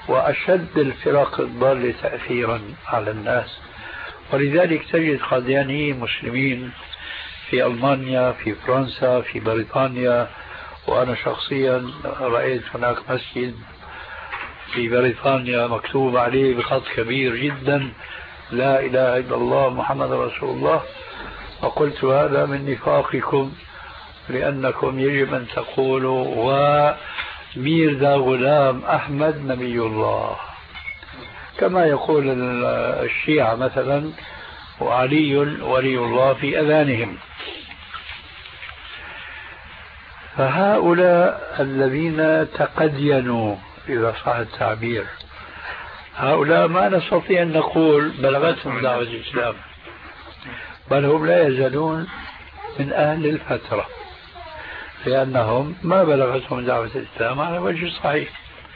وأشد الفرق الضالة تأثيرا على الناس. ولذلك تجد قاديانيين مسلمين في ألمانيا، في فرنسا، في بريطانيا. وأنا شخصيا رأيت هناك مسجد في بريطانيا مكتوب عليه بخط كبير جدا لا إله إلا الله محمد رسول الله. فقلت هذا من نفاقكم، لأنكم يجب أن تقولوا وميرزا غلام أحمد نبي الله، كما يقول الشيعة مثلا وعلي ولي الله في أذانهم. فهؤلاء الذين تقدينوا إذا صح التعبير، هؤلاء ما نستطيع أن نقول بلغتهم دعوة الإسلام، بل هم لا يزالون من أهل الفترة، لأنهم ما بلغتهم دعوة الإسلام على وجه الصحيح.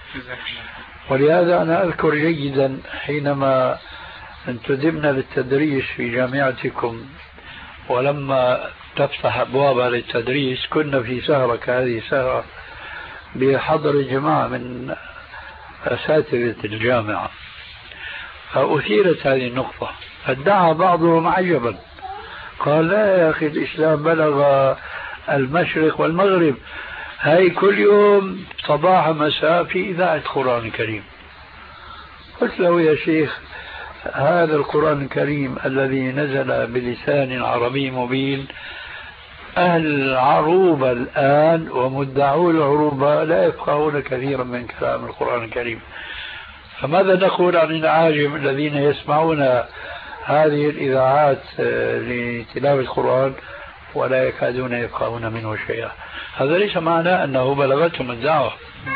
ولهذا أنا أذكر جيدا حينما انتدبنا للتدريس في جامعتكم، ولما تفتح أبوابها للتدريس كنا في سهرة كهذه السهرة بحضر جماعة من أساتذة الجامعة، فأثيرت هذه النقطة، فادعى بعضهم عجبا، قال لا يا أخي الإسلام بلغ المشرق والمغرب، هاي كل يوم صباح مساء في إذاعة القرآن الكريم. قلت له يا شيخ هذا القرآن الكريم الذي نزل بلسان عربي مبين، أهل العروبة الآن ومدعو العروبة لا يفقهون كثيرا من كلام القرآن الكريم، فماذا نقول عن العاجم الذين يسمعون هذه الإذاعات لتلاوة القرآن ولا يكادون يفقهون منه شيئا؟ هذا ليس معناه أنه بلغتهم الدعوة.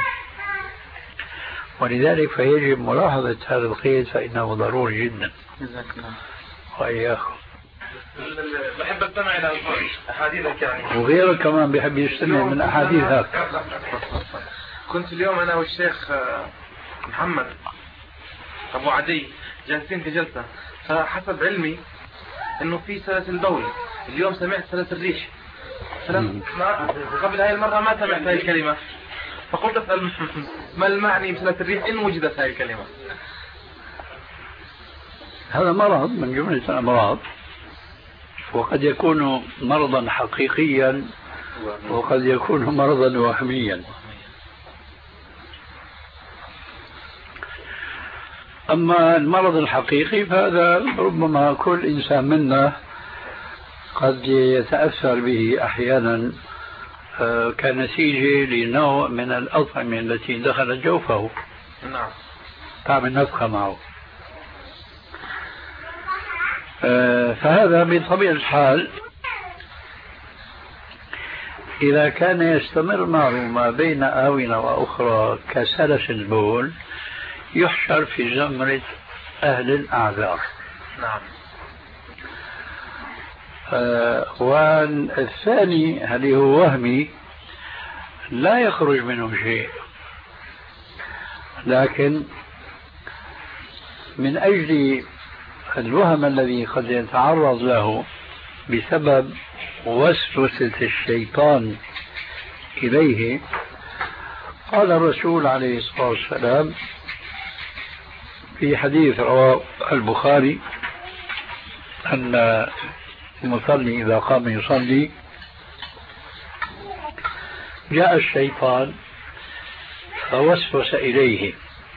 ولذلك فيجب ملاحظة هذا القيد، فإنه ضروري جدا. وإياكم بحب استمع الى احاديثك يعني، وغيرك كمان بيحب يستمع من احاديثك. كنت اليوم انا والشيخ محمد ابو عدي جالسين في جلسه، فحسب علمي انه في سلاسل بول، اليوم سمعت سلاسل ريح، ما قبل هاي المره ما سمعت هاي الكلمه، فقلت اسال ما المعني بسلاسل الريح ان وجدت هاي الكلمه؟ هذا مرض من جمله الامراض، وقد يكون مرضا حقيقيا وقد يكون مرضا وهميا. أما المرض الحقيقي فهذا ربما كل إنسان منا قد يتأثر به أحيانا كنتيجة لنوع من الأطعمة التي دخلت جوفه، نعم، تعمل نفخة معه. فهذا بطبيعة الحال إذا كان يستمر معه ما بين آونة وأخرى كسلس البول يحشر في زمرة أهل الأعذار. نعم. والثاني هل هو وهمي لا يخرج منه شيء، لكن من أجل الوهم الذي قد يتعرض له بسبب وسوسة الشيطان إليه، قال الرسول عليه الصلاة والسلام في حديث رواه البخاري أن المصلي إذا قام يصلي جاء الشيطان فوسوس إليه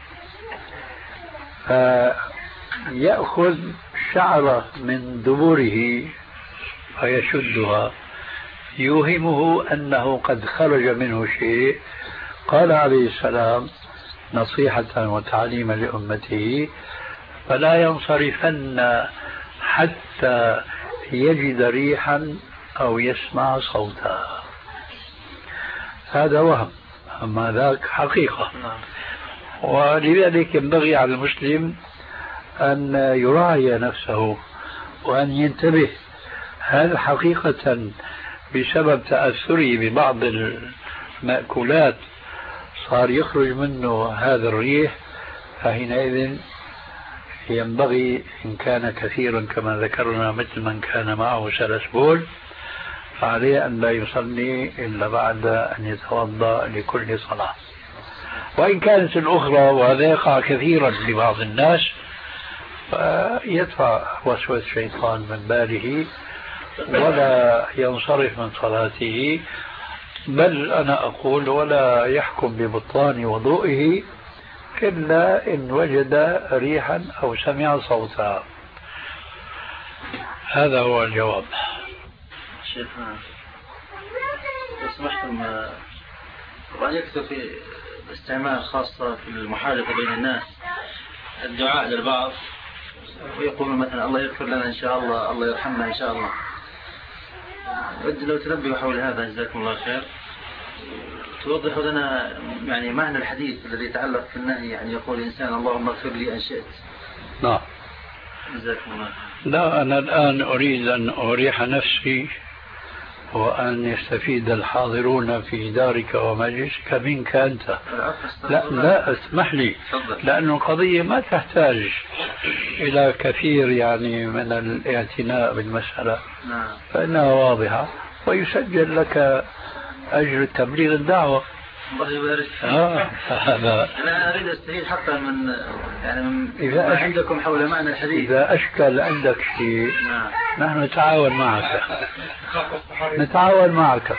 فيأخذ شعرة من دبره فيشدها يوهمه أنه قد خرج منه شيء. قال عليه السلام نصيحة وتعليما لأمته فلا ينصرفن حتى يجد ريحا أو يسمع صوتا. هذا وهم، أما ذاك حقيقة. ولذلك ينبغي على المسلم أن يراعي نفسه وأن ينتبه، هل حقيقة بسبب تأثره ببعض المأكولات صار يخرج منه هذا الريح، فحينئذ ينبغي إن كان كثيرا كما ذكرنا مثل من كان معه سلس بول فعليه أن لا يصلي إلا بعد أن يتوضأ لكل صلاة. وإن كانت الأخرى، وهذا يقع كثيرا لبعض الناس، فيدفع وسوسة الشيطان من باله ولا ينصرف من صلاته، بل أنا أقول ولا يحكم ببطلان وضوئه إلا إن وجد ريحا أو سمع صوتا. هذا هو الجواب. شيخنا لو سمحتم، طبعا يكثر في الاستعمال خاصة في المحادثة بين الناس الدعاء للبعض، ويقول مثلا الله يغفر لنا إن شاء الله، الله يرحمنا إن شاء الله. ودي لو تنبهوا حول هذا جزاكم الله خير، توضحوا لنا يعني معنى الحديث الذي يتعلق في النهي، يعني يقول الإنسان اللهم اغفر لي إن شئت. نعم. جزاكم الله خير. لا، أنا الآن أريد أن أريح نفسي وأن يستفيد الحاضرون في دارك ومجلسك منك أنت. لا لا اسمح لي، لأن القضية ما تحتاج إلى كثير يعني من الاعتناء بالمسألة، فإنها واضحة، ويسجل لك أجر تبليغ الدعوة. الله يبارك فيك. آه هذا أنا أريد أستفيد حتى من يعني من إذا أش... عندكم حول معنى الحديث. إذا أشكل عندك شيء نحن نتعاون معك نتعاون معك.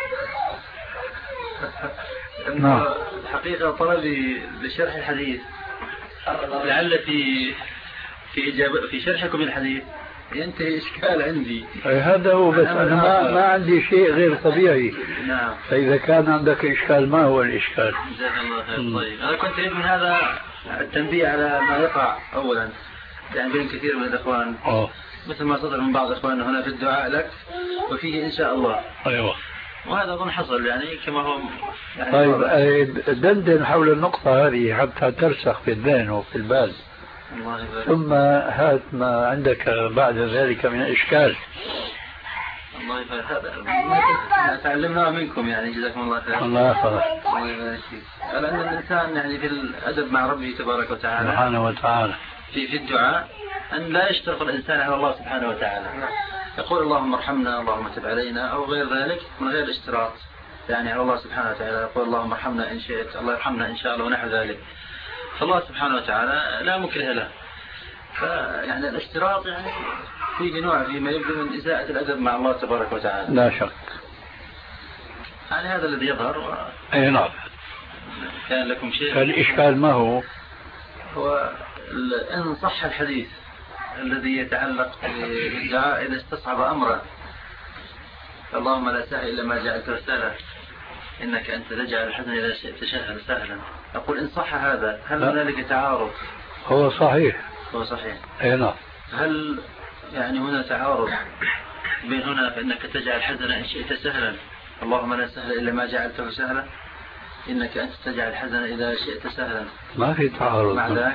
نعم. الحقيقة طلبي لشرح الحديث لعل في في إجابة في شرحكم الحديث ينتهي إشكال عندي. هذا هو، بس أنا ما, ما عندي شيء غير طبيعي. نعم. فإذا كان عندك إشكال ما هو الإشكال؟ جزاك الله خير. طيب أنا كنت أريد من هذا التنبيه على ما يقع أولا يعني بين كثير من الإخوان. أوه. مثل ما صدر من بعض إخواننا هنا في الدعاء لك وفيه إن شاء الله. أيوة. وهذا أظن حصل يعني كما هو يعني. طيب دندن حول النقطة هذه حتى ترسخ في الذهن وفي البال. ثم هات ما عندك بعد ذلك من إشكال. الله يبارك. هذا تعلمناه منكم يعني جزاكم الله خير. الله يحفظك. الله يبارك فيك. لأن الإنسان يعني في الأدب مع ربه تبارك وتعالى سبحانه وتعالى في في الدعاء أن لا يشترط الإنسان على الله سبحانه وتعالى. يقول اللهم ارحمنا، اللهم تب علينا، أو غير ذلك من غير اشتراط يعني على الله سبحانه وتعالى. يقول اللهم ارحمنا إن شئت، الله يرحمنا إن شاء الله، ونحو ذلك. فالله سبحانه وتعالى لا مكره له. فيعني الاشتراط يعني فيه نوع فيما يبدو من إساءة الأدب مع الله تبارك وتعالى. لا شك. يعني هذا الذي يظهر. و... أي نعم. كان لكم شيء. الإشكال ما هو؟ هو إن صح الحديث الذي يتعلق بالدعاء إذا استصعب أمرا، اللهم لا سهل إلا ما جعلته سهلا، إنك أنت تجعل الحزن إذا شئت سهلا. أقول إن صح هذا هل هنالك تعارض؟ هو صحيح. هو صحيح. أي نعم. هل يعني هنا تعارض بين هنا فإنك تجعل الحزن إن شئت سهلا، اللهم لا سهل إلا ما جعلته سهلا، إنك أنت تجعل الحزن إذا شئت سهلا؟ ما في تعارض مع ذلك.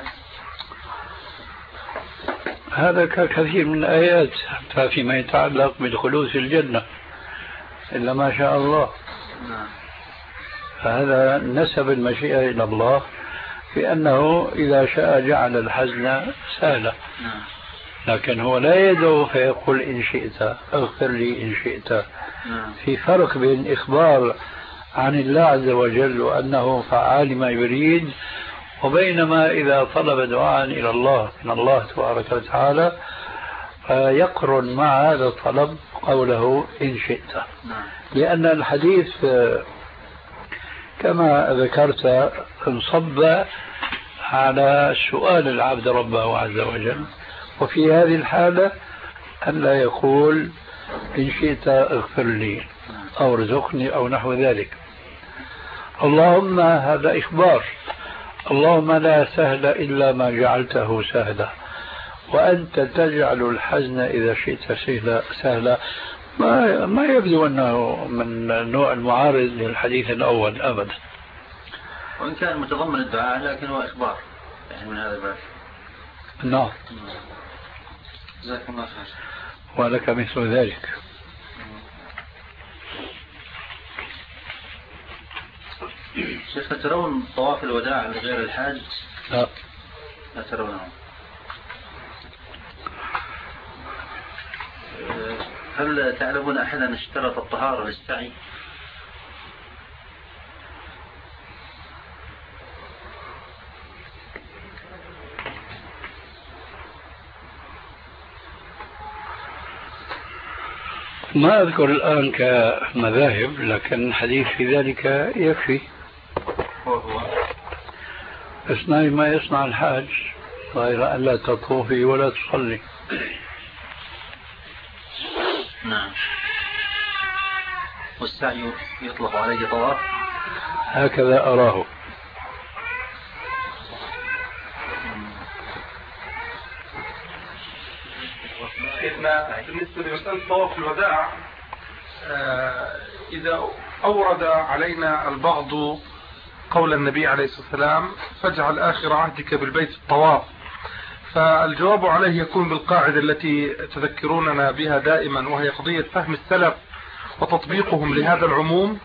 هذا كثير من الآيات فيما يتعلق بالخلود في الجنة إلا ما شاء الله. نعم. فهذا نسب المشيئة إلى الله في أنه إذا شاء جعل الحزن سهلا. نعم. لكن هو لا يدعو فيقول إن شئت اغفر لي إن شئت. نعم. في فرق بين إخبار عن الله عز وجل وأنه فعال ما يريد، وبينما إذا طلب دعاء إلى الله من الله تبارك وتعالى يقرن مع هذا الطلب قوله إن شئت. نعم. لأن الحديث كما ذكرت انصب على سؤال العبد ربه عز وجل، وفي هذه الحالة أن لا يقول إن شئت اغفر لي أو ارزقني أو نحو ذلك. اللهم هذا إخبار، اللهم لا سهل إلا ما جعلته سهلا، وأنت تجعل الحزن إذا شئت سهلا سهلا. ما ما يبدو أنه من نوع المعارض للحديث الأول أبدا، وإن كان متضمن الدعاء لكن هو إخبار يعني من هذا الباب. نعم. جزاكم الله خير. ولك مثل ذلك. شيخ ترون طواف الوداع لغير الحاج؟ لا. لا ترونه. هل تعلمون أحدا اشترط الطهارة للسعي؟ ما أذكر الآن كمذاهب، لكن الحديث في ذلك يكفي. وهو اصنعي ما يصنع الحاج غير أن لا تطوفي ولا تصلي. نعم. والسعي يطلق عليه طواف؟ هكذا أراه. سيدنا بالنسبة لمسألة طواف الوداع، آه إذا أورد علينا البعض قول النبي عليه الصلاة والسلام فاجعل آخر عهدك بالبيت الطواف، فالجواب عليه يكون بالقاعدة التي تذكروننا بها دائما، وهي قضية فهم السلف وتطبيقهم لهذا العموم.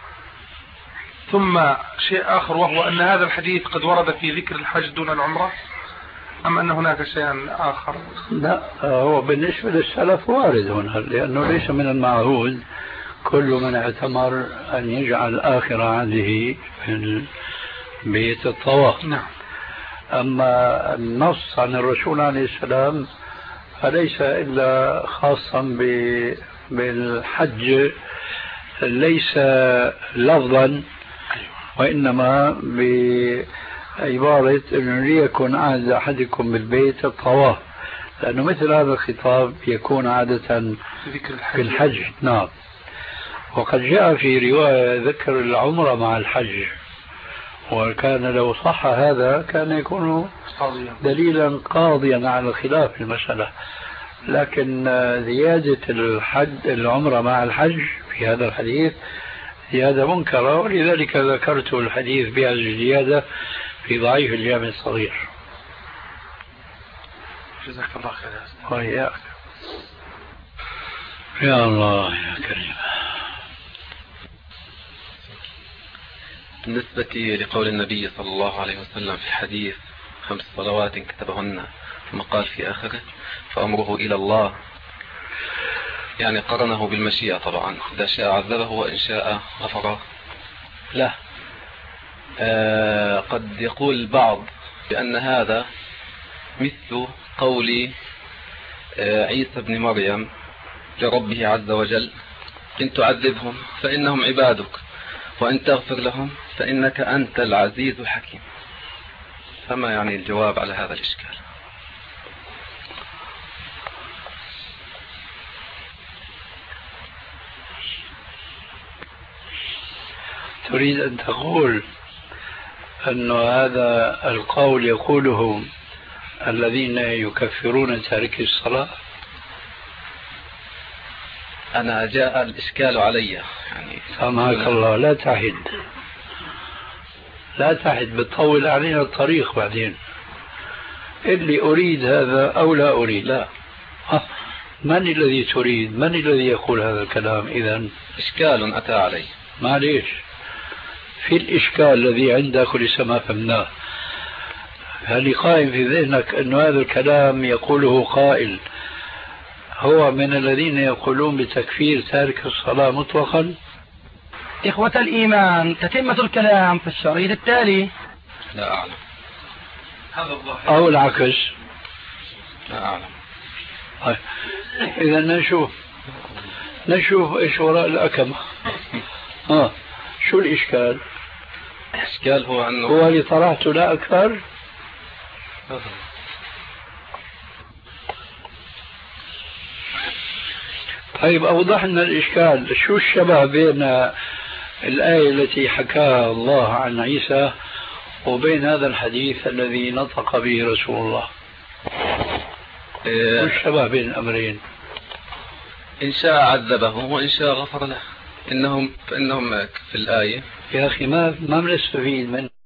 ثم شيء آخر، وهو أن هذا الحديث قد ورد في ذكر الحج دون العمرة، أم أن هناك شيء آخر؟ لا، هو بالنسبة للسلف وارد هنا، لأنه ليس من المعهود كل من اعتمر أن يجعل آخر عهده في بيت الطواف. نعم. أما النص عن الرسول عليه السلام فليس إلا خاصا بالحج، ليس لفظا وإنما بعبارة أنه ليكن عهد أحدكم بالبيت الطواف، لأنه مثل هذا الخطاب يكون عادة في الحج. نعم. وقد جاء في رواية ذكر العمرة مع الحج، وكان لو صح هذا كان يكون دليلا قاضيا على الخلاف في المسألة، لكن زيادة الحج العمرة مع الحج في هذا الحديث زيادة منكرة، ولذلك ذكرت الحديث بهذه الزيادة في ضعيف الجامع الصغير. جزاك الله خير. وإياك. يا الله يا كريم. بالنسبة لقول النبي صلى الله عليه وسلم في حديث خمس صلوات كتبهن ثم قال في آخره فأمره إلى الله، يعني قرنه بالمشيئة طبعا، إذا شاء عذبه وإن شاء غفر له. آه قد يقول البعض بأن هذا مثل قول آه عيسى بن مريم لربه عز وجل إن تعذبهم فإنهم عبادك وإن تغفر لهم فإنك أنت العزيز الحكيم. فما يعني الجواب على هذا الإشكال؟ تريد أن تقول أن هذا القول يقوله الذين يكفرون تارك الصلاة؟ أنا جاء الإشكال علي يعني. سامحك الله، لا تعهد لا تعهد بتطول علينا الطريق بعدين. اللي أريد هذا أو لا أريد. لا. من الذي تريد؟ من الذي يقول هذا الكلام؟ إذن إشكال أتى علي. معليش، في الإشكال الذي عندك ولسه ما فهمناه، هل قائم في ذهنك أن هذا الكلام يقوله قائل هو من الذين يقولون بتكفير تارك الصلاة مطلقا؟ إخوة الإيمان، تتمة الكلام في الشريط التالي. لا أعلم. هذا الظاهر أو العكس؟ لا أعلم. إذا نشوف نشوف إيش وراء الأكمة. آه. شو الإشكال؟ الإشكال هو أنه هو اللي طرحته لا أكثر. طيب أوضح لنا الإشكال. شو الشبه بين الآية التي حكاها الله عن عيسى وبين هذا الحديث الذي نطق به رسول الله؟ شو الشبه بين الأمرين؟ إن شاء عذبه وإن شاء غفر له. إنهم فإنهم في الآية يا أخي ما ما بنستفيد من